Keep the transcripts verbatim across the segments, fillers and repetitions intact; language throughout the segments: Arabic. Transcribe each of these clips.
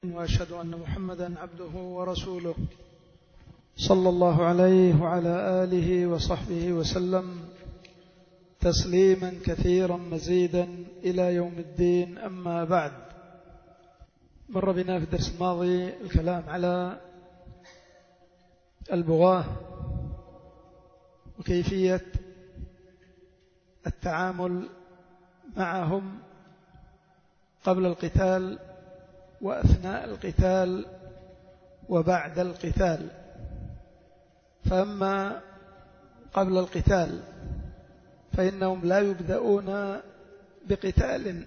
وأشهد أن محمدا عبده ورسوله صلى الله عليه وعلى آله وصحبه وسلم تسليما كثيرا مزيدا إلى يوم الدين. أما بعد، مر بنا في الدرس الماضي الكلام على البغاة وكيفية التعامل معهم قبل القتال وأثناء القتال وبعد القتال. فأما قبل القتال فإنهم لا يبدأون بقتال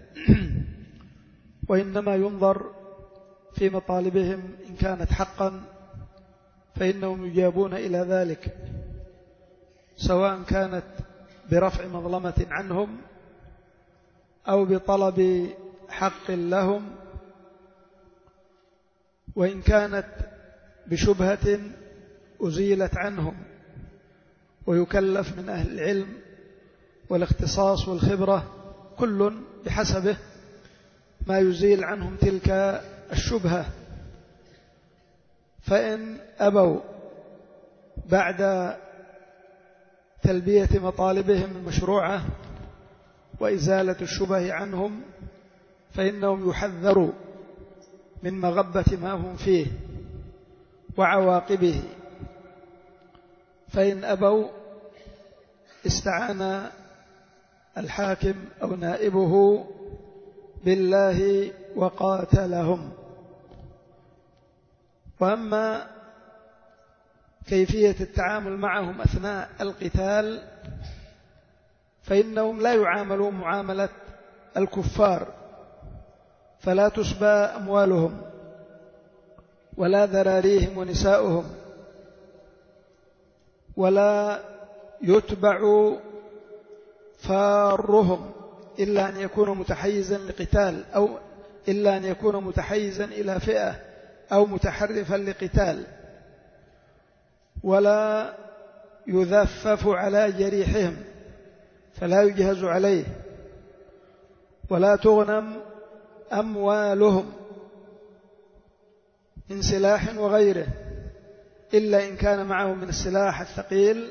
وإنما ينظر في مطالبهم، إن كانت حقا فإنهم يجابون إلى ذلك، سواء كانت برفع مظلمة عنهم أو بطلب حق لهم، وإن كانت بشبهة أزيلت عنهم، ويكلف من أهل العلم والاختصاص والخبرة كل بحسبه ما يزيل عنهم تلك الشبهة. فإن أبوا بعد تلبية مطالبهم المشروعة وإزالة الشبه عنهم فإنهم يحذروا من مغبة ما هم فيه وعواقبه. فإن أبوا استعان الحاكم أو نائبه بالله وقاتلهم. وأما كيفية التعامل معهم أثناء القتال فإنهم لا يعاملون معاملة الكفار، فلا تسبى أموالهم ولا ذراريهم ونساؤهم، ولا يتبع فارهم إلا أن يكون متحيزا لقتال، أو إلا أن يكون متحيزا إلى فئة أو متحرفا لقتال، ولا يذفف على جريحهم فلا يجهز عليه، ولا تغنم أموالهم من سلاح وغيره إلا إن كان معه من السلاح الثقيل،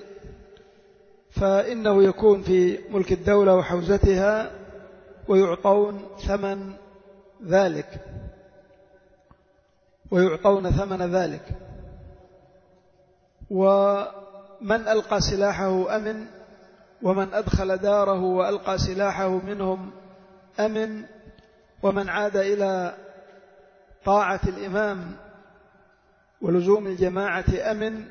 فإنه يكون في ملك الدولة وحوزتها ويعطون ثمن ذلك ويعطون ثمن ذلك. ومن ألقى سلاحه أمن، ومن أدخل داره وألقى سلاحه منهم أمن، ومن عاد إلى طاعة الإمام ولزوم الجماعة أمن.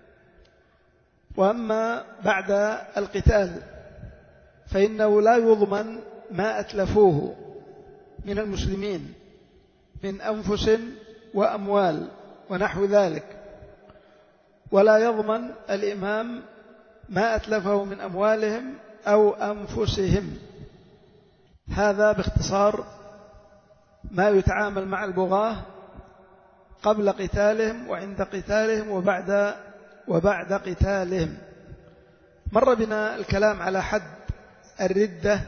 وأما بعد القتال فإنه لا يضمن ما أتلفوه من المسلمين من أنفس وأموال ونحو ذلك، ولا يضمن الإمام ما أتلفه من أموالهم أو أنفسهم. هذا باختصار ما يتعامل مع البغاة قبل قتالهم وعند قتالهم وبعد وبعد قتالهم. مر بنا الكلام على حد الردة،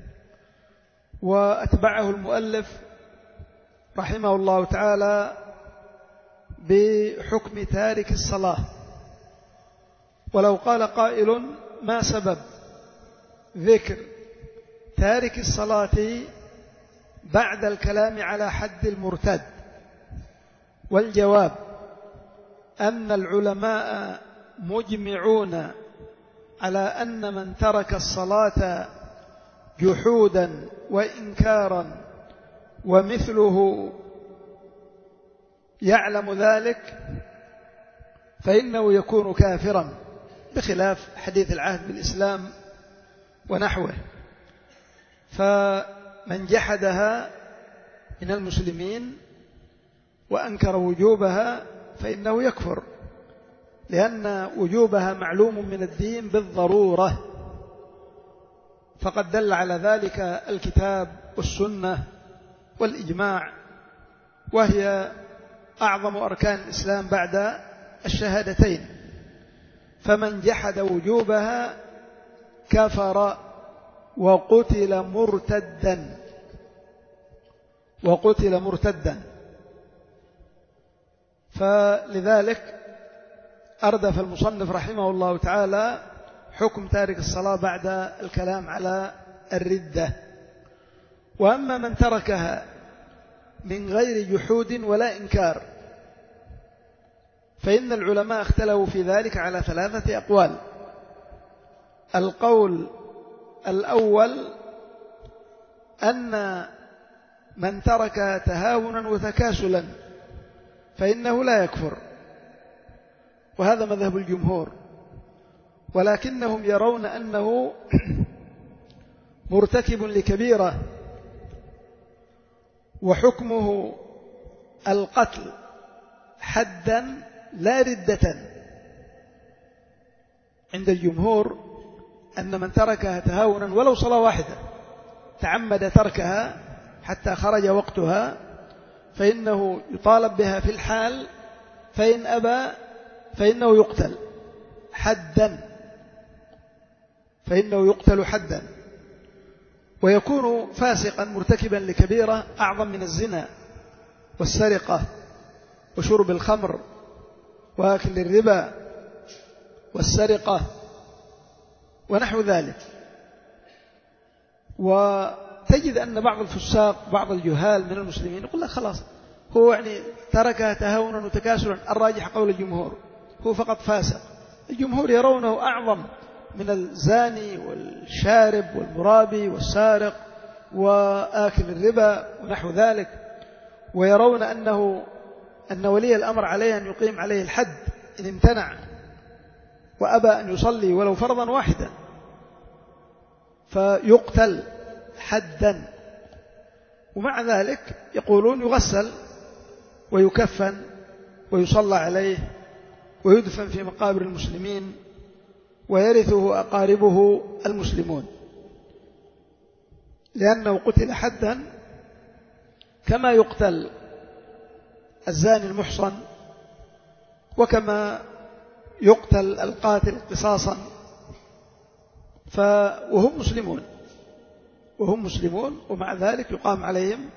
وأتبعه المؤلف رحمه الله تعالى بحكم تارك الصلاة. ولو قال قائل: ما سبب ذكر تارك الصلاة بعد الكلام على حد المرتد؟ والجواب أن العلماء مجمعون على أن من ترك الصلاة جحودا وإنكارا ومثله يعلم ذلك فإنه يكون كافرا، بخلاف حديث العهد بالإسلام ونحوه. فمن جحدها من المسلمين وأنكر وجوبها فإنه يكفر، لأن وجوبها معلوم من الدين بالضرورة، فقد دل على ذلك الكتاب والسنة والإجماع، وهي أعظم أركان الإسلام بعد الشهادتين. فمن جحد وجوبها كفر وقتل مرتدا وقتل مرتدا فلذلك أردف المصنف رحمه الله تعالى حكم تارك الصلاة بعد الكلام على الردة. وأما من تركها من غير جحود ولا إنكار فإن العلماء اختلفوا في ذلك على ثلاثة أقوال. القول الأول أن من ترك تهاونا وتكاسلا فإنه لا يكفر، وهذا مذهب الجمهور، ولكنهم يرون أنه مرتكب لكبيرة وحكمه القتل حدا لا ردة. عند الجمهور أن من تركها تهاونا ولو صلاة واحدة تعمد تركها حتى خرج وقتها فإنه يطالب بها في الحال، فإن أبى فإنه يقتل حدا، فإنه يقتل حدا، ويكون فاسقا مرتكبا لكبيرة أعظم من الزنا والسرقة وشرب الخمر وأكل الربا والسرقة ونحو ذلك. وتجد أن بعض الفساق بعض الجهال من المسلمين يقول لك خلاص هو يعني تركها تهاونا وتكاسلا، الراجح قول الجمهور هو فقط فاسق. الجمهور يرونه أعظم من الزاني والشارب والمرابي والسارق وآكل الربا ونحو ذلك، ويرون أنه أن ولي الأمر عليه أن يقيم عليه الحد إن امتنع وأبى أن يصلي ولو فرضا واحدا فيقتل حدا. ومع ذلك يقولون يغسل ويكفن ويصلى عليه ويدفن في مقابر المسلمين ويرثه أقاربه المسلمون، لأنه قتل حدا كما يقتل الزاني المحصن وكما يقتل القاتل قصاصا. وهم مسلمون وهم مسلمون ومع ذلك يقام عليهم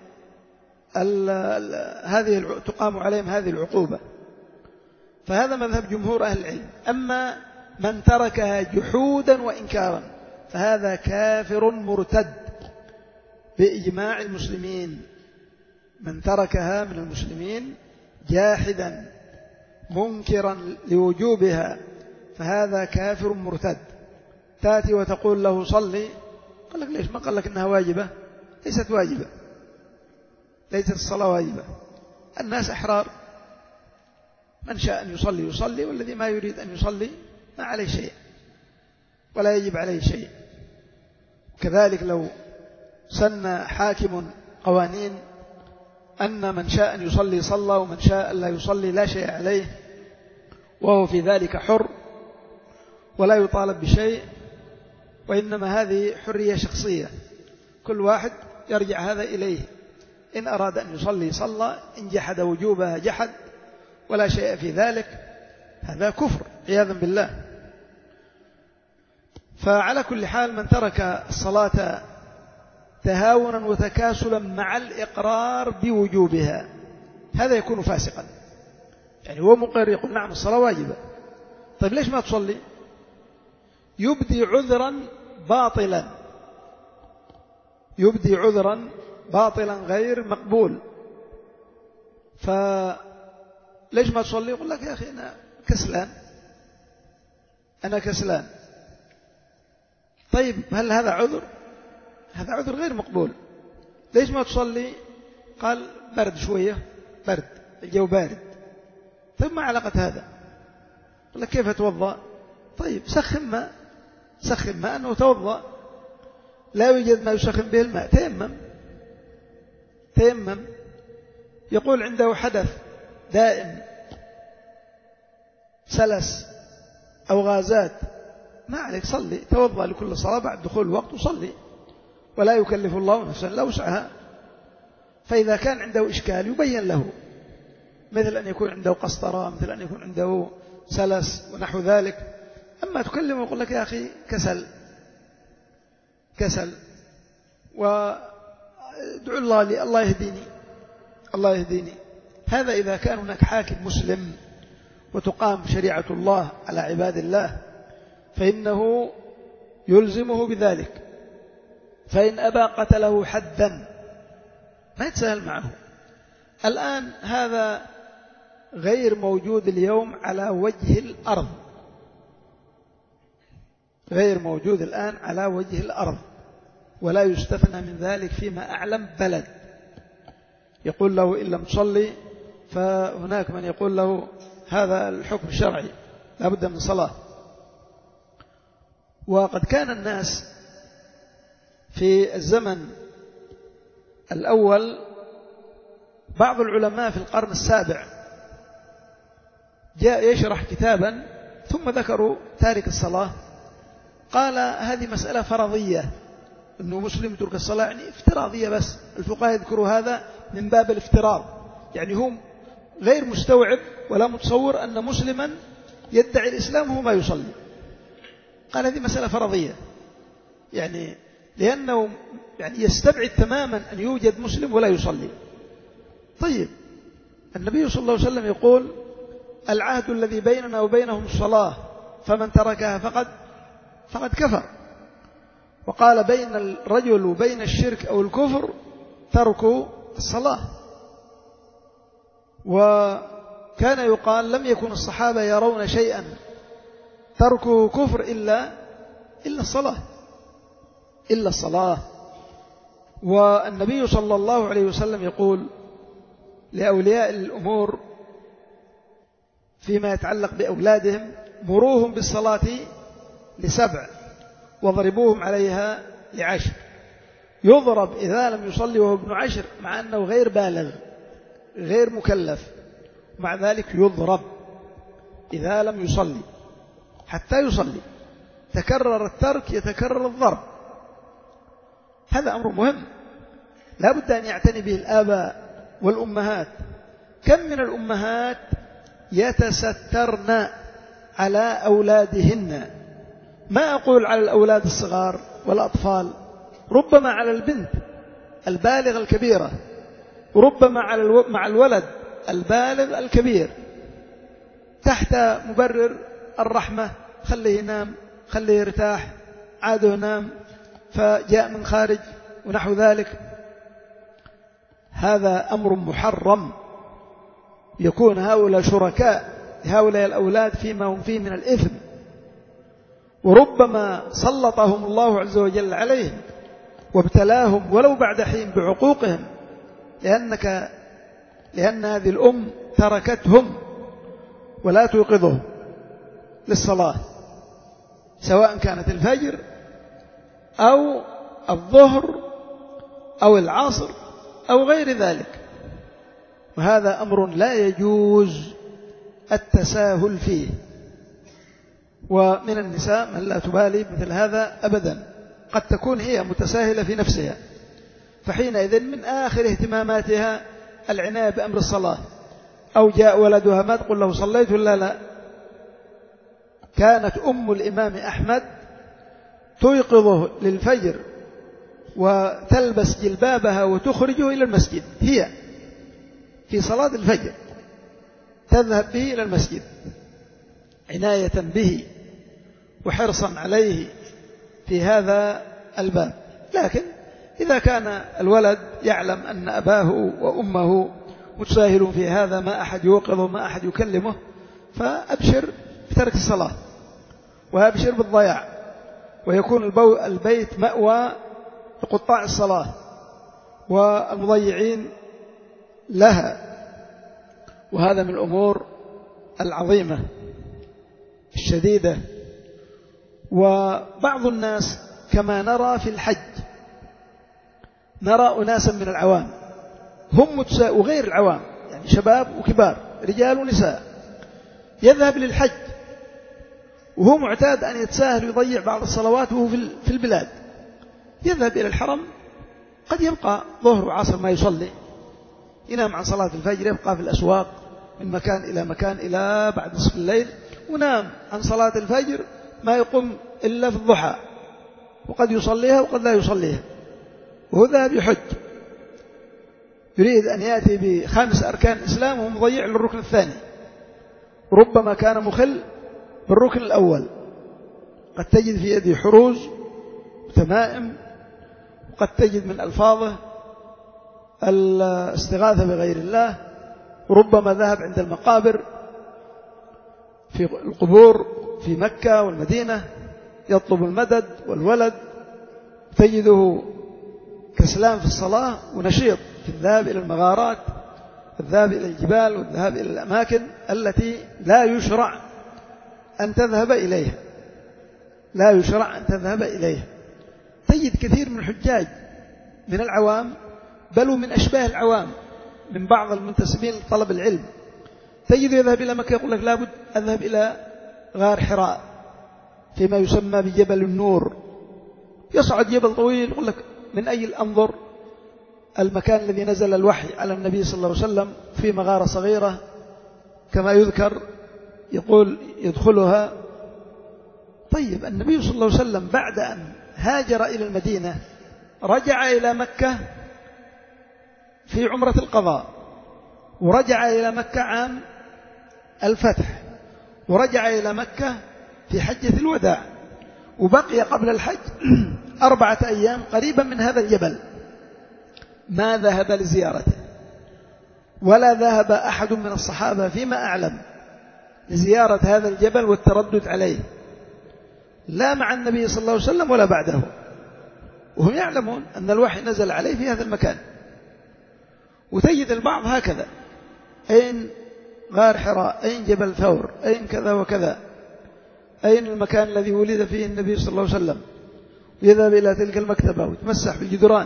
هذه تقام عليهم هذه العقوبة. فهذا مذهب جمهور أهل العلم. أما من تركها جحودا وإنكارا فهذا كافر مرتد بإجماع المسلمين. من تركها من المسلمين جاحدا منكرا لوجوبها فهذا كافر مرتد. تأتي وتقول له صلي، قال لك ليش؟ ما قال لك إنها واجبة؟ ليست واجبة، ليست الصلاة واجبة. الناس أحرار، من شاء أن يصلي يصلي، والذي ما يريد أن يصلي ما عليه شيء ولا يجب عليه شيء. كذلك لو سن حاكم قوانين أن من شاء أن يصلي صلى ومن شاء لا يصلي لا شيء عليه، وهو في ذلك حر ولا يطالب بشيء، وإنما هذه حرية شخصية، كل واحد يرجع هذا إليه. إن أراد أن يصلي صلى، إن جحد وجوبها جحد، ولا شيء في ذلك. هذا كفر عياذا بالله. فعلى كل حال من ترك الصلاة تهاونا وتكاسلا مع الإقرار بوجوبها هذا يكون فاسقا. يعني هو مقر يقول نعم الصلاة واجبة، طيب ليش ما تصلي؟ يبدي عذرا باطلا، يبدي عذرا باطلا غير مقبول. فليش ما تصلي؟ يقول لك يا أخي أنا كسلان، أنا كسلان. طيب هل هذا عذر؟ هذا عذر غير مقبول. ليش ما تصلي؟ قال برد شوية، برد، الجو بارد. طيب ما علاقة هذا؟ يقول لك كيف أتوضأ؟ طيب سخن ماء، سخن ماء أنه توضأ. لا يوجد ما يسخن به الماء، تيمم، تيمم. يقول عنده حدث دائم، سلس أو غازات، ما عليك، صلي، توضأ لكل صلاة بعد دخول الوقت وصلي، ولا يكلف الله نفسا إلا وسعها. فإذا كان عنده إشكال يبين له، مثل أن يكون عنده قسطرة، مثل أن يكون عنده سلس ونحو ذلك. أما تكلمه ويقول لك يا أخي كسل كسل وادعو الله لي الله يهديني الله يهديني، هذا إذا كان هناك حاكم مسلم وتقام شريعة الله على عباد الله فإنه يلزمه بذلك، فإن أبى قتله حدا، ما يتساهل معه. الآن هذا غير موجود اليوم على وجه الأرض، غير موجود الآن على وجه الأرض، ولا يستثنى من ذلك فيما أعلم بلد يقول له إن لم تصلي، فهناك من يقول له هذا الحكم الشرعي لا بد من صلاة. وقد كان الناس في الزمن الأول، بعض العلماء في القرن السابع جاء يشرح كتابا ثم ذكروا تارك الصلاة، قال هذه مسألة فرضية، أنه مسلم ترك الصلاة يعني افتراضية، بس الفقهاء يذكروا هذا من باب الافتراض، يعني هم غير مستوعب ولا متصور أن مسلما يدعي الإسلام وهو ما يصلي. قال هذه مسألة فرضية، يعني لأنه يعني يستبعد تماما أن يوجد مسلم ولا يصلي. طيب النبي صلى الله عليه وسلم يقول العهد الذي بيننا وبينهم الصلاة فمن تركها فقد فقد كفر، وقال بين الرجل وبين الشرك أو الكفر ترك الصلاة. وكان يقال لم يكن الصحابة يرون شيئا تركه كفر إلا إلا الصلاة إلا الصلاة. والنبي صلى الله عليه وسلم يقول لأولياء الأمور فيما يتعلق بأولادهم مروهم بالصلاة لسبع وضربوهم عليها لعشر. يضرب إذا لم يصلي وهو ابن عشر مع أنه غير بالغ غير مكلف، مع ذلك يضرب إذا لم يصلي حتى يصلي. تكرر الترك يتكرر الضرب. هذا أمر مهم لا بد أن يعتني به الآباء والأمهات. كم من الأمهات يتسترن على أولادهن، ما أقول على الأولاد الصغار والأطفال، ربما على البنت البالغة الكبيرة، وربما على الو... مع الولد البالغ الكبير، تحت مبرر الرحمة، خليه ينام خليه يرتاح، عاده ينام فجاء من خارج ونحو ذلك. هذا أمر محرم، يكون هؤلاء شركاء لهؤلاء الأولاد فيما هم فيه من الإثم، وربما سلطهم الله عز وجل عليهم وابتلاهم ولو بعد حين بعقوقهم، لأنك لأن هذه الأم تركتهم ولا توقظهم للصلاة، سواء كانت الفجر أو الظهر أو العصر أو غير ذلك. وهذا أمر لا يجوز التساهل فيه. ومن النساء من لا تبالي مثل هذا أبدا، قد تكون هي متساهلة في نفسها، فحينئذ من آخر اهتماماتها العناية بأمر الصلاة، أو جاء ولدها ما تقول له صليت ولا لا. كانت أم الإمام أحمد توقظه للفجر وتلبس جلبابها وتخرجه إلى المسجد، هي في صلاة الفجر تذهب به إلى المسجد عناية به وحرصا عليه في هذا الباب. لكن إذا كان الولد يعلم أن أباه وأمه متساهلون في هذا، ما أحد يوقظه ما أحد يكلمه، فأبشر بترك الصلاة وأبشر بالضياع، ويكون البيت مأوى لقطاع الصلاة والمضيعين لها. وهذا من الأمور العظيمة الشديدة. وبعض الناس كما نرى في الحج، نرى أناسا من العوام هم متساء وغير العوام، يعني شباب وكبار رجال ونساء، يذهب للحج وهو معتاد أن يتساهل ويضيع بعض الصلوات وهو في البلاد، يذهب إلى الحرم قد يبقى ظهر وعصر ما يصلي، ينام عن صلاة الفجر، يبقى في الأسواق من مكان إلى مكان إلى بعد نصف الليل، ونام عن صلاة الفجر ما يقوم إلا في الضحى، وقد يصليها وقد لا يصليها، وهو ذهب يحج. يريد أن يأتي بخامس أركان الإسلام ومضيع للركن الثاني، ربما كان مخل بالركن الأول. قد تجد في يده حروز وتمائم، وقد تجد من ألفاظه الاستغاثة بغير الله، وربما ذهب عند المقابر في القبور في مكة والمدينة يطلب المدد والولد، تجده كسلان في الصلاة ونشيط في الذهاب إلى المغارات، الذهاب إلى الجبال، والذهاب إلى الأماكن التي لا يشرع أن تذهب إليها، لا يشرع أن تذهب إليها. تجد كثير من الحجاج من العوام، بل ومن أشباه العوام، من بعض المنتسبين لطلب العلم، تجد يذهب إلى مكة يقول لك لابد أذهب إلى غار حراء فيما يسمى بجبل النور، يصعد جبل طويل، يقول لك من أي الأنظر المكان الذي نزل الوحي على النبي صلى الله عليه وسلم في مغارة صغيرة كما يذكر، يقول يدخلها. طيب النبي صلى الله عليه وسلم بعد أن هاجر إلى المدينة رجع إلى مكة في عمرة القضاء، ورجع إلى مكة عام الفتح، ورجع إلى مكة في حجة الوداع، وبقي قبل الحج أربعة أيام قريبا من هذا الجبل، ما ذهب لزيارته، ولا ذهب أحد من الصحابة فيما أعلم لزيارة هذا الجبل والتردد عليه، لا مع النبي صلى الله عليه وسلم ولا بعده، وهم يعلمون أن الوحي نزل عليه في هذا المكان. وتجد البعض هكذا، أين غار حراء، أين جبل ثور، أين كذا وكذا، أين المكان الذي ولد فيه النبي صلى الله عليه وسلم، يذهب إلى تلك المكتبة ويتمسح بالجدران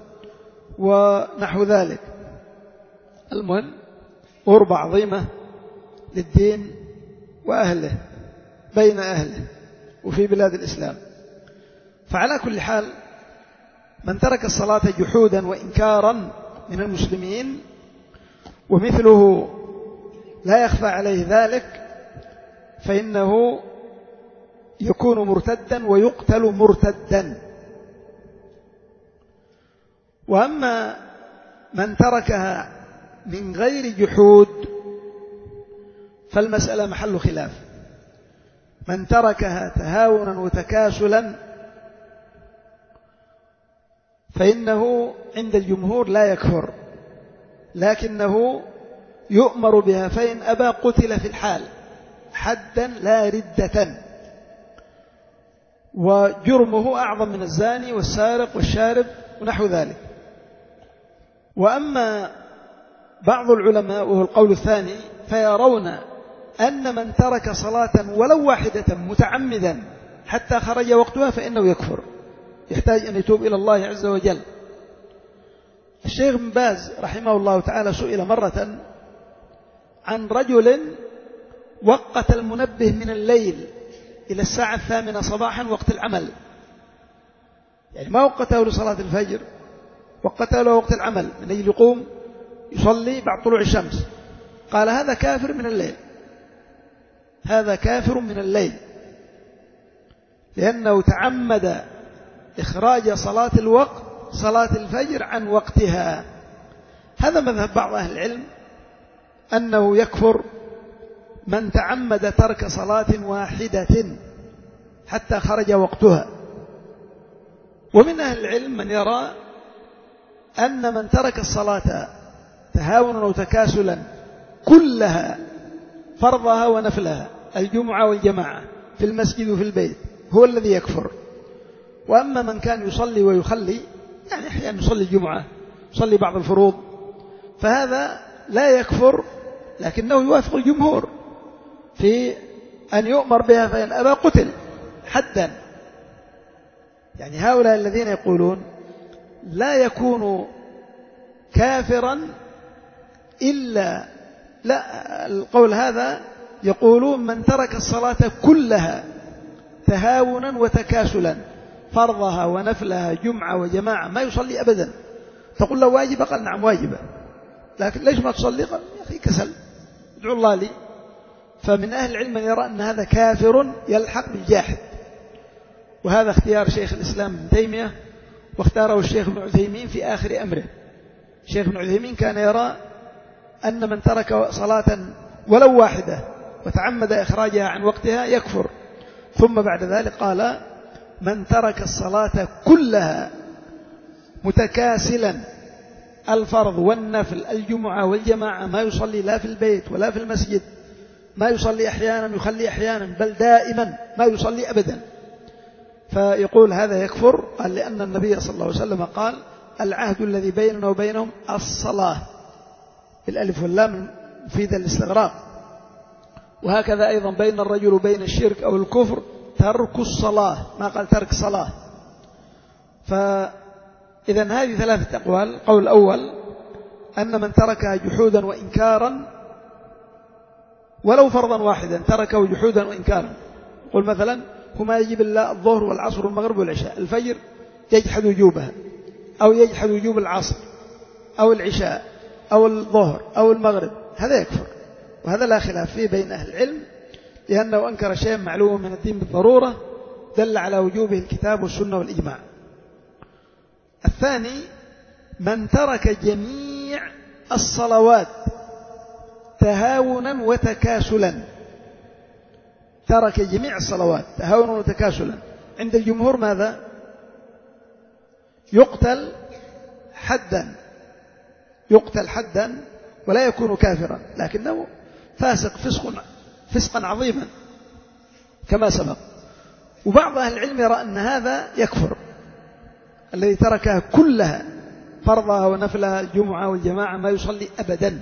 ونحو ذلك. المهم غربة عظيمة للدين وأهله بين أهله وفي بلاد الإسلام. فعلى كل حال من ترك الصلاة جحودا وإنكارا من المسلمين، ومثله لا يخفى عليه ذلك، فإنه يكون مرتدا ويقتل مرتدا. وأما من تركها من غير جحود فالمسألة محل خلاف. من تركها تهاونا وتكاسلا فإنه عند الجمهور لا يكفر، لكنه يؤمر بها، فإن أبى قتل في الحال حدا لا ردة، وجرمه أعظم من الزاني والسارق والشارب ونحو ذلك. وأما بعض العلماء وهو القول الثاني فيرون أن من ترك صلاة ولو واحدة متعمدا حتى خرج وقتها فإنه يكفر، يحتاج أن يتوب إلى الله عز وجل. الشيخ بن باز رحمه الله تعالى سئل مرة عن رجل وقت المنبه من الليل إلى الساعة الثامنة صباحا وقت العمل، يعني ما وقته لصلاة الفجر، وقته له وقت العمل من أجل يقوم يصلي بعد طلوع الشمس. قال هذا كافر من الليل، هذا كافر من الليل، لأنه تعمد إخراج صلاة الوقت صلاة الفجر عن وقتها. هذا مذهب بعض أهل العلم أنه يكفر من تعمد ترك صلاة واحدة حتى خرج وقتها. ومن أهل العلم من يرى أن من ترك الصلاة تهاونا وتكاسلا كلها، فرضها ونفلها، الجمعة والجماعة في المسجد وفي البيت، هو الذي يكفر. وأما من كان يصلي ويخلي، يعني أحيانا يصلي الجمعة يصلي بعض الفروض، فهذا لا يكفر، لكنه يوافق الجمهور في أن يؤمر بها، فإن أبى قتل حدا. يعني هؤلاء الذين يقولون لا يكون كافرا إلا، لا، القول هذا يقولون من ترك الصلاة كلها تهاونا وتكاسلا، فرضها ونفلها جمعة وجماعة، ما يصلي أبدا. تقول له واجبة؟ قال نعم واجبة، لكن ليش ما تصلي؟ قال يا أخي كسل، ادعو الله لي. فمن أهل العلم من يرى أن هذا كافر يلحق بالجاحد، وهذا اختيار شيخ الإسلام ابن تيمية، واختاره الشيخ ابن عثيمين في آخر أمره، شيخ ابن عثيمين كان يرى أن من ترك صلاة ولو واحدة وتعمد إخراجها عن وقتها يكفر. ثم بعد ذلك قال من ترك الصلاة كلها متكاسلا، الفرض والنفل، الجمعة والجماعة، ما يصلي لا في البيت ولا في المسجد، ما يصلي أحيانا يخلي أحيانا، بل دائما ما يصلي أبدا، فيقول هذا يكفر. قال لأن النبي صلى الله عليه وسلم قال العهد الذي بيننا وبينهم الصلاة، بالألف واللام مفيدة للاستغراق. وهكذا أيضا بين الرجل وبين الشرك أو الكفر ترك الصلاة، ما قال ترك صلاة. فإذا هذه ثلاثة أقوال. القول الأول أن من تركها جحودا وإنكارا ولو فرضا واحدا تركه جحودا وإنكارا، قل مثلا هما يجب الله الظهر والعصر والمغرب والعشاء، الفجر يجحد وجوبها أو يجحد وجوب العصر أو العشاء أو الظهر أو المغرب، هذا يكفر، وهذا لا خلاف فيه بين أهل العلم، لأنه أنكر شيئا معلوم من الدين بالضرورة دل على وجوبه الكتاب والسنة والإجماع. الثاني من ترك جميع الصلوات تهاونا وتكاسلا، ترك جميع الصلوات تهاونا وتكاسلا، عند الجمهور ماذا؟ يقتل حدا، يقتل حدا ولا يكون كافرا، لكنه فاسق فسق فسقا عظيما كما سبق. وبعض أهل العلم يرى أن هذا يكفر، الذي تركها كلها فرضها ونفلها الجمعة والجماعة ما يصلي أبدا.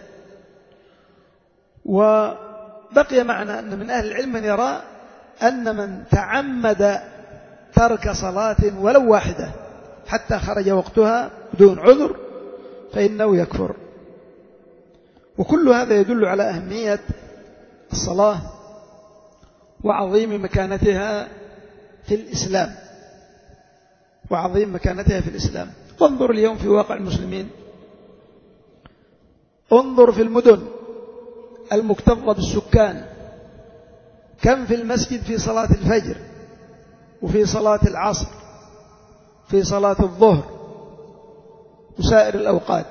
وبقي معنا أن من أهل العلم من يرى أن من تعمد ترك صلاة ولو واحدة حتى خرج وقتها بدون عذر فإنه يكفر. وكل هذا يدل على أهمية الصلاة وعظيم مكانتها في الإسلام، وعظيم مكانتها في الإسلام. وانظر اليوم في واقع المسلمين، انظر في المدن المكتظة بالسكان، كم في المسجد في صلاة الفجر وفي صلاة العصر في صلاة الظهر وسائر الأوقات.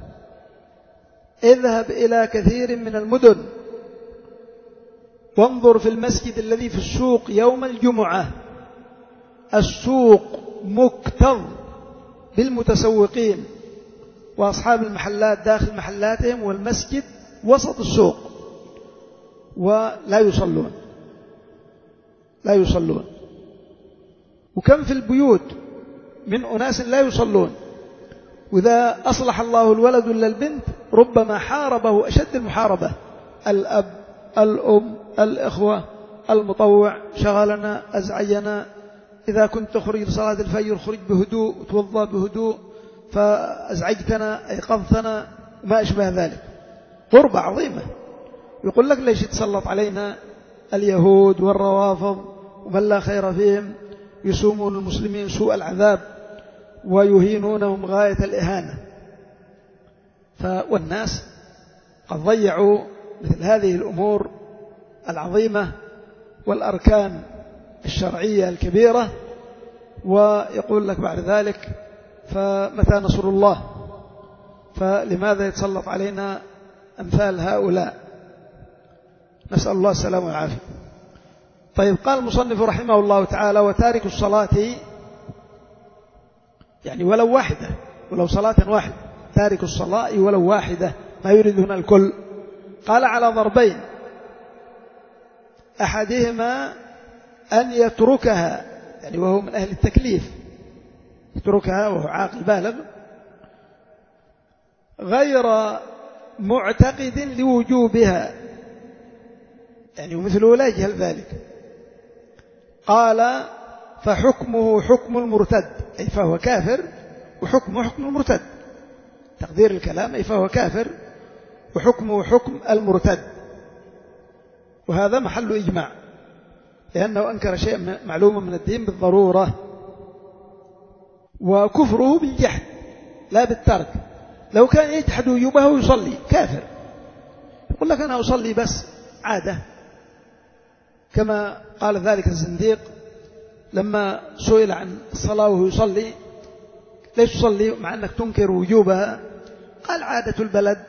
اذهب إلى كثير من المدن وانظر في المسجد الذي في السوق يوم الجمعة، السوق مكتظ بالمتسوقين وأصحاب المحلات داخل محلاتهم، والمسجد وسط السوق، ولا يصلون لا يصلون. وكم في البيوت من أناس لا يصلون، وإذا أصلح الله الولد ولا البنت ربما حاربه أشد المحاربة، الأب الأم الإخوة المطوع شغلنا أزعجنا، إذا كنت تخرج لصلاة الفجر خرج بهدوء وتوضأ بهدوء فأزعجتنا أيقظتنا وما أشبه ذلك، غربة عظيمة. يقول لك ليش تسلط علينا اليهود والروافض ومن لا خير فيهم، يسومون المسلمين سوء العذاب ويهينونهم غاية الإهانة. والناس قد ضيعوا مثل هذه الأمور العظيمة والأركان الشرعية الكبيرة، ويقول لك بعد ذلك فمتى نصر الله؟ فلماذا يتسلط علينا أمثال هؤلاء؟ نسأل الله السلامة والعافية. طيب، قال المصنف رحمه الله تعالى وتارك الصلاة يعني ولو واحدة، ولو صلاة واحدة، تارك الصلاة ولو واحدة، ما يريد هنا الكل. قال على ضربين، أحدهما أن يتركها يعني وهو من أهل التكليف، يتركها وهو عاقل بالغ غير معتقد لوجوبها، يعني ومثله لا يجهل ذلك. قال فحكمه حكم المرتد، أي فهو كافر، وحكمه حكم المرتد، تقدير الكلام، أي فهو كافر وحكمه حكم المرتد. وهذا محل إجماع، لأنه أنكر شيء معلوم من الدين بالضرورة، وكفره بالجحد لا بالترك. لو كان يجحد وجوبه ويصلي كافر، يقول لك أنا أصلي بس عادة، كما قال ذلك الزنديق لما سئل عن الصلاة وهو يصلي، ليش تصلي مع أنك تنكر وجوبها؟ قال عادة البلد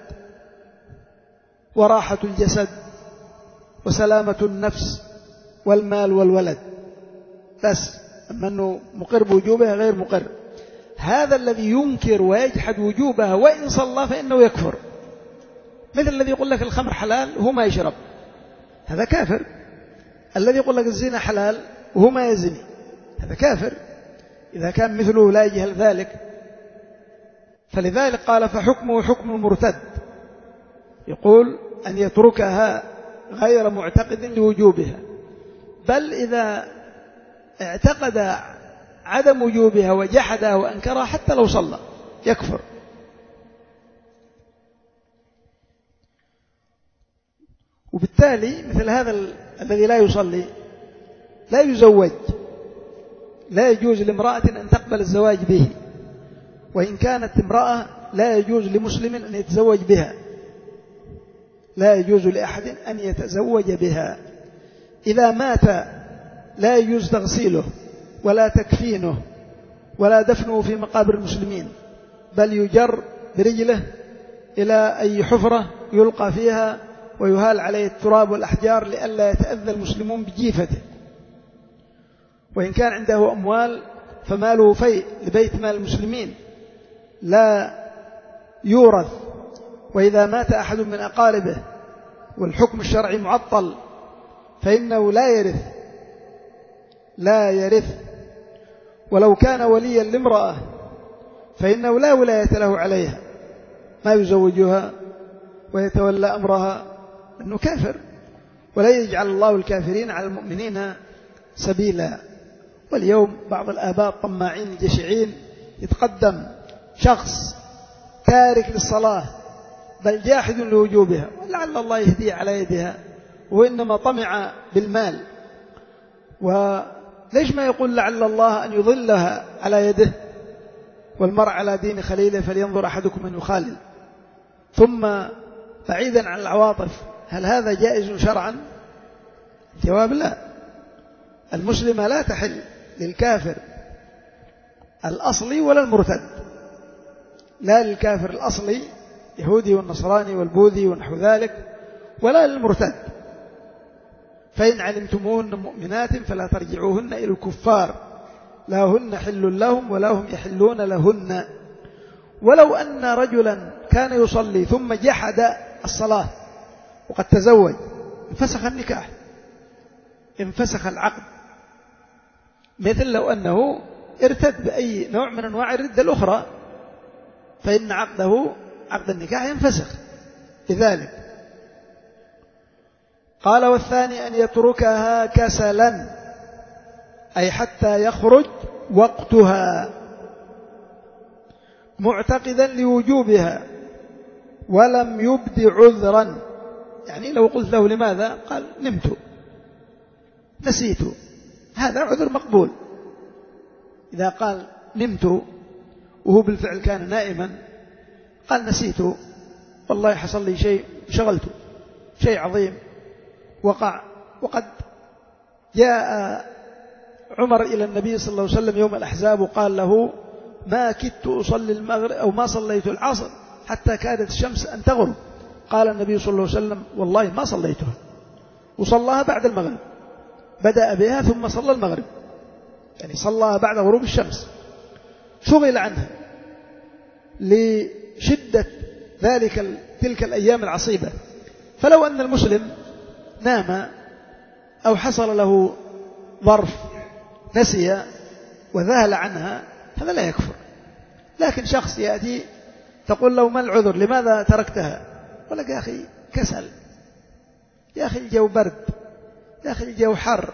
وراحة الجسد وسلامة النفس والمال والولد بس، أما أنه مقر بوجوبها غير مقر. هذا الذي ينكر ويجحد وجوبها وإن صلى فإنه يكفر، مثل الذي يقول لك الخمر حلال وهو ما يشرب، هذا كافر. الذي يقول لك الزنا حلال وهو ما يزني، هذا كافر إذا كان مثله لا يجهل ذلك. فلذلك قال فحكمه حكم المرتد، يقول أن يتركها غير معتقد لوجوبها، بل إذا اعتقد عدم وجوبها وجحدها وأنكرها حتى لو صلى يكفر. وبالتالي مثل هذا الذي لا يصلي لا يزوج، لا يجوز لامرأة أن تقبل الزواج به، وإن كانت امرأة لا يجوز لمسلم أن يتزوج بها، لا يجوز لأحد أن يتزوج بها. إذا مات لا يجوز تغسيله ولا تكفينه ولا دفنه في مقابر المسلمين، بل يجر برجله إلى أي حفرة يلقى فيها ويهال عليه التراب والأحجار لئلا يتأذى المسلمون بجيفته. وإن كان عنده أموال فماله فيء لبيت مال المسلمين لا يورث. وإذا مات أحد من أقاربه والحكم الشرعي معطل فإنه لا يرث، لا يرث. ولو كان وليا لامرأة فإنه لا ولاية له عليها، ما يزوجها ويتولى أمرها، أنه كافر. ولا يجعل الله الكافرين على المؤمنين سبيلا. واليوم بعض الآباء الطماعين الجشعين يتقدم شخص تارك للصلاة بل جاحد لوجوبها، ولعل الله يهديه على يدها، وإنما طمع بالمال. وليش ما يقول لعل الله أن يضلها على يده؟ والمرء على دين خليله فلينظر أحدكم من يخالل. ثم بعيدا عن العواطف، هل هذا جائز شرعا؟ الجواب لا. المسلمة لا تحل للكافر الأصلي ولا المرتد، لا للكافر الأصلي يهودي والنصراني والبوذي ونحو ذلك، ولا للمرتد. فإن علمتموهن مؤمنات فلا ترجعوهن إلى الكفار، لا هن حل لهم ولا هم يحلون لهن. ولو أن رجلا كان يصلي ثم جحد الصلاة وقد تزوج انفسخ النكاح، انفسخ العقد، مثل لو أنه ارتد بأي نوع من أنواع الردة الأخرى فإن عقده عقد النكاح ينفسخ لذلك. قال والثاني أن يتركها كسلا، أي حتى يخرج وقتها معتقدا لوجوبها ولم يبد عذرا. يعني لو قلت له لماذا؟ قال نمت، نسيت، هذا عذر مقبول. إذا قال نمت وهو بالفعل كان نائما، قال نسيت والله حصل لي شيء شغلت، شيء عظيم وقع. وقد جاء عمر إلى النبي صلى الله عليه وسلم يوم الأحزاب وقال له ما كدت أصلي المغرب أو ما صليت العصر حتى كادت الشمس أن تغرب. قال النبي صلى الله عليه وسلم والله ما صليتها، وصلاها بعد المغرب، بدأ بها ثم صلى المغرب، يعني صلاها بعد غروب الشمس، شغل عنها لشدة ذلك تلك الأيام العصيبة. فلو أن المسلم نام أو حصل له ظرف نسي وذهل عنها هذا لا يكفر. لكن شخص يأتي تقول له ما العذر لماذا تركتها؟ يقول لك يا أخي كسل، يا أخي الجو برد، يا أخي الجو حر،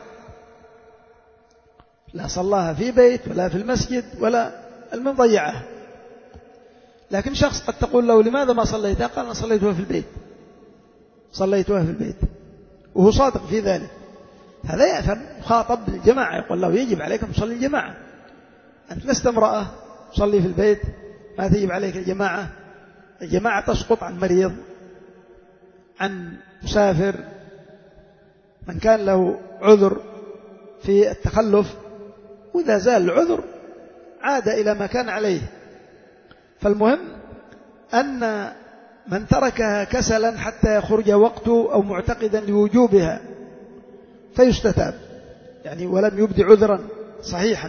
لا صلاها في بيت ولا في المسجد ولا المن ضيعها. لكن شخص قد تقول له لماذا ما صليتها؟ قال أنا صليتها في البيت، صليتها في البيت، وهو صادق في ذلك، هذا يأثم خاطب الجماعة، يقول له يجب عليكم تصلي الجماعة، أنت لست امرأة صلي في البيت، ما تجب عليك الجماعة. الجماعة تسقط عن مريض، عن مسافر، من كان له عذر في التخلف، وإذا زال العذر عاد إلى ما كان عليه. فالمهم أن من تركها كسلا حتى يخرج وقته أو معتقدا لوجوبها فيستتاب، يعني ولم يبدي عذرا صحيحا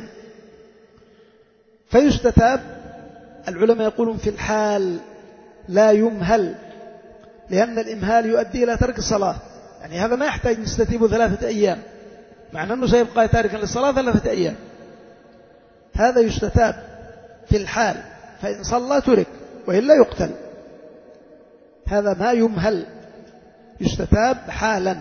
فيستتاب. العلماء يقولون في الحال لا يمهل، لأن الإمهال يؤدي إلى ترك الصلاة، يعني هذا ما يحتاج يستتيب ثلاثة أيام مع أنه سيبقى تاركا للصلاة ثلاثة أيام، هذا يستتاب في الحال، فإن صلى ترك وإلا يقتل. هذا ما يمهل، يستتاب حالا.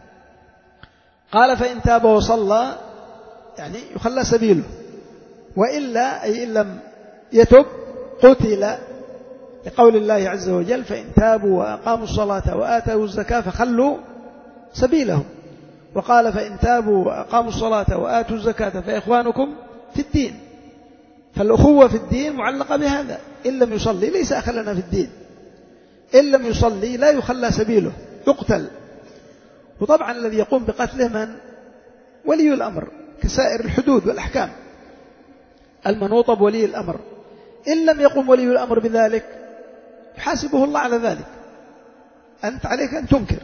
قال فإن تاب وصلى يعني يخلى سبيله، وإلا أي إن لم يتب قتل، لقول الله عز وجل فإن تابوا وأقاموا الصلاة وآتوا الزكاة فخلوا سبيلهم. وقال فإن تابوا وأقاموا الصلاة وآتوا الزكاة فإخوانكم في الدين، فالأخوة في الدين معلقة بهذا. إن لم يصلي ليس أخلنا في الدين، إن لم يصلي لا يخلى سبيله، يقتل. وطبعا الذي يقوم بقتله من؟ ولي الأمر، كسائر الحدود والأحكام المنوطة بولي الأمر. إن لم يقوم ولي الأمر بذلك يحاسبه الله على ذلك. أنت عليك أن تنكر،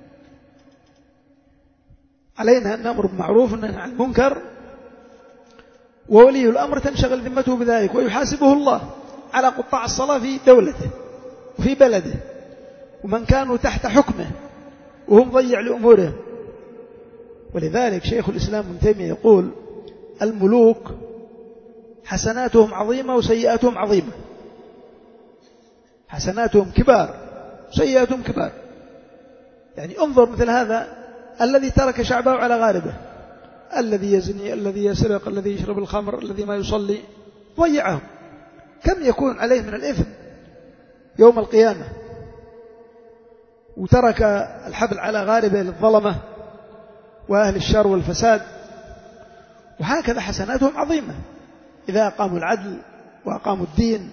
علينا أن نأمر بالمعروف وننهى عن المنكر، وولي الأمر تنشغل ذمته بذلك، ويحاسبه الله على قطاع الصلاة في دولته وفي بلده ومن كانوا تحت حكمه وهم ضيع لأمورهم. ولذلك شيخ الإسلام ابن تيمية يقول الملوك حسناتهم عظيمة وسيئاتهم عظيمة، حسناتهم كبار وسيئاتهم كبار. يعني انظر مثل هذا الذي ترك شعبه على غاربه، الذي يزني، الذي يسرق، الذي يشرب الخمر، الذي ما يصلي، ضيعهم. كم يكون عليه من الإثم يوم القيامة؟ وترك الحبل على غاربه للظلمة وأهل الشر والفساد. وهكذا حسناتهم عظيمة إذا أقاموا العدل وأقاموا الدين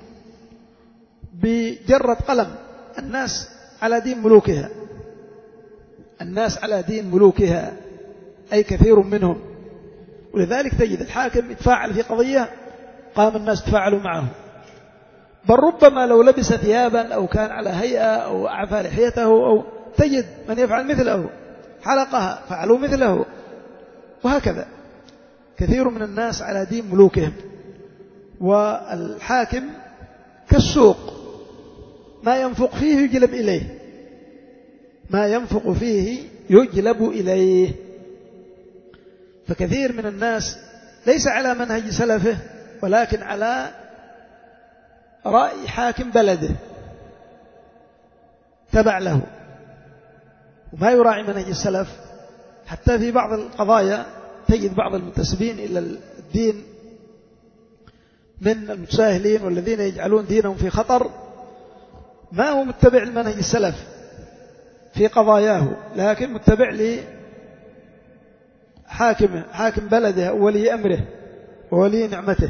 بجرة قلم. الناس على دين ملوكها، الناس على دين ملوكها، أي كثير منهم. ولذلك تجد الحاكم يتفاعل في قضية قام الناس تفاعلوا معه، بل ربما لو لبس ثيابا أو كان على هيئة أو أعفى لحيته أو تجد من يفعل مثله، حلقها فعلوا مثله، وهكذا كثير من الناس على دين ملوكهم. والحاكم كالسوق، ما ينفق فيه يجلب إليه، ما ينفق فيه يجلب إليه. فكثير من الناس ليس على منهج سلفه، ولكن على رأي حاكم بلده تبع له، وما يراعي منهج السلف. حتى في بعض القضايا تجد بعض المنتسبين إلى الدين من المتساهلين والذين يجعلون دينهم في خطر ما هو متبع المنهج السلف في قضاياه، لكن متبع لحاكمه، حاكم بلده وولي أمره وولي نعمته.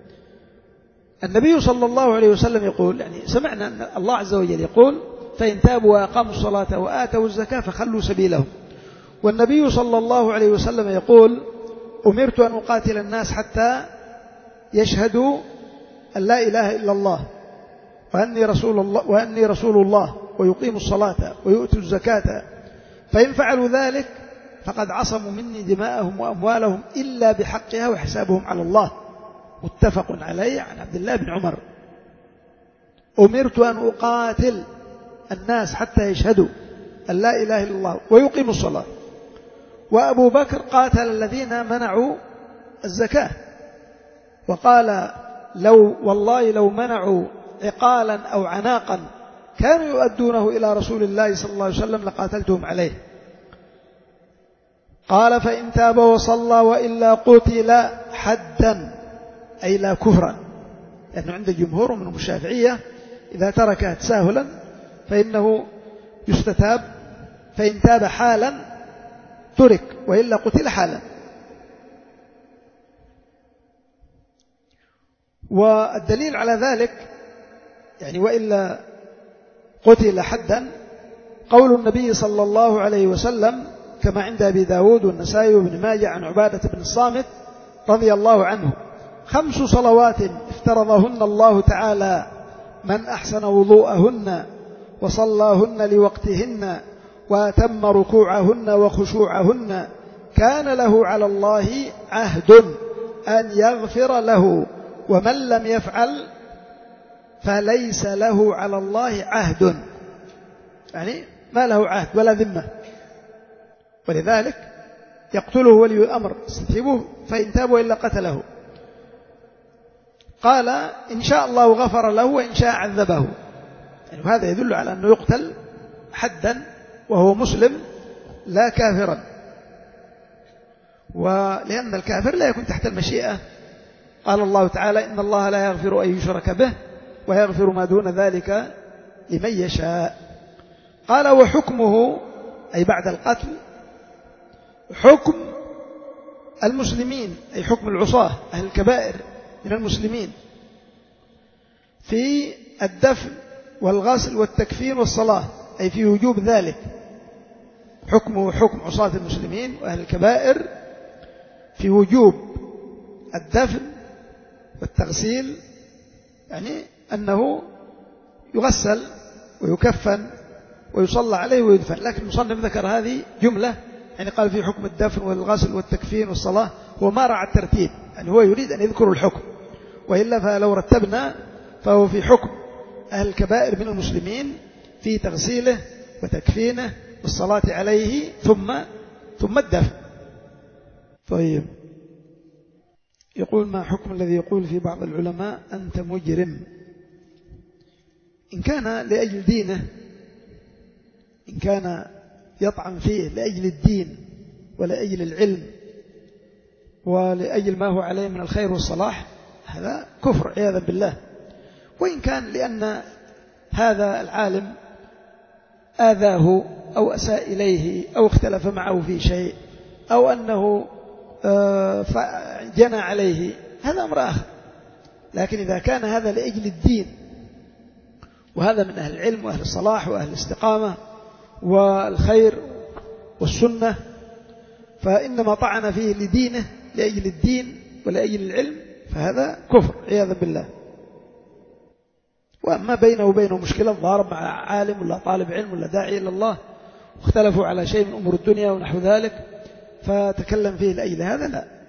النبي صلى الله عليه وسلم يقول، يعني سمعنا أن الله عز وجل يقول فإن تابوا وأقاموا الصلاة وآتوا الزكاة فخلوا سبيلهم. والنبي صلى الله عليه وسلم يقول أمرت أن أقاتل الناس حتى يشهدوا أن لا إله إلا الله وأني رسول الله, وأني رسول الله ويقيموا الصلاة ويؤتوا الزكاة، فإن فعلوا ذلك فقد عصموا مني دماءهم وأموالهم إلا بحقها وحسابهم على الله. متفق عليه عن عبد الله بن عمر. أمرت أن أقاتل الناس حتى يشهدوا أن لا إله إلا الله ويقيموا الصلاة. وأبو بكر قاتل الذين منعوا الزكاة وقال لو والله لو منعوا عقالا أو عناقا كانوا يؤدونه إلى رسول الله صلى الله عليه وسلم لقاتلتهم عليه. قال فإن تاب وصلى وإلا قتل حدا، أي لا كفرا، لأنه عند الجمهور ومنهم الشافعية إذا تركها تساهلا فإنه يستتاب، فإن تاب حالا ترك وإلا قتل حالا. والدليل على ذلك يعني وإلا قتل حدا قول النبي صلى الله عليه وسلم كما عند أبي داود والنسائي وابن ماجه عن عبادة بن الصامت رضي الله عنه: خمس صلوات افترضهن الله تعالى من أحسن وضوءهن وصلاهن لوقتهن وأتم ركوعهن وخشوعهن كان له على الله عهد أن يغفر له، ومن لم يفعل فليس له على الله عهد، يعني ما له عهد ولا ذمة، ولذلك يقتله ولي الأمر استتيبوه فإن تابوا إلا قتله. قال إن شاء الله غفر له وإن شاء عذبه، يعني هذا يدل على أنه يقتل حدا وهو مسلم لا كافرا، ولأن الكافر لا يكون تحت المشيئة. قال الله تعالى إن الله لا يغفر أن يشرك به ويغفر ما دون ذلك لمن يشاء. قال وحكمه أي بعد القتل حكم المسلمين، أي حكم العصاة أهل الكبائر من المسلمين في الدفن والغسل والتكفين والصلاة، أي في وجوب ذلك. حكمه حكم عصاة المسلمين وأهل الكبائر في وجوب الدفن والتغسيل، يعني أنه يغسل ويكفن ويصلى عليه ويدفن. لكن المصنف ذكر هذه جملة، يعني قال في حكم الدفن والغسل والتكفين والصلاة، هو ما رعى الترتيب، يعني هو يريد أن يذكر الحكم، وإلا فلو رتبنا فهو في حكم أهل الكبائر من المسلمين في تغسيله وتكفينه والصلاة عليه ثم ثم الدفن. طيب، يقول ما حكم الذي يقول في بعض العلماء أنت مجرم؟ إن كان لأجل دينه، إن كان يطعن فيه لأجل الدين ولأجل العلم ولأجل ما هو عليه من الخير والصلاح، هذا كفر عياذا بالله. وإن كان لأن هذا العالم آذاه أو أساء إليه أو اختلف معه في شيء أو أنه جنى عليه، هذا أمر آخر. لكن إذا كان هذا لأجل الدين وهذا من أهل العلم وأهل الصلاح وأهل الاستقامة والخير والسنة، فإنما طعن فيه لدينه لأجل الدين ولأجل العلم، فهذا كفر عياذا بالله. وأما بينه وبينه مشكلة ضارب مع عالم ولا طالب علم ولا داعي إلى الله واختلفوا على شيء من أمور الدنيا ونحو ذلك فتكلم فيه لأجل هذا، لا.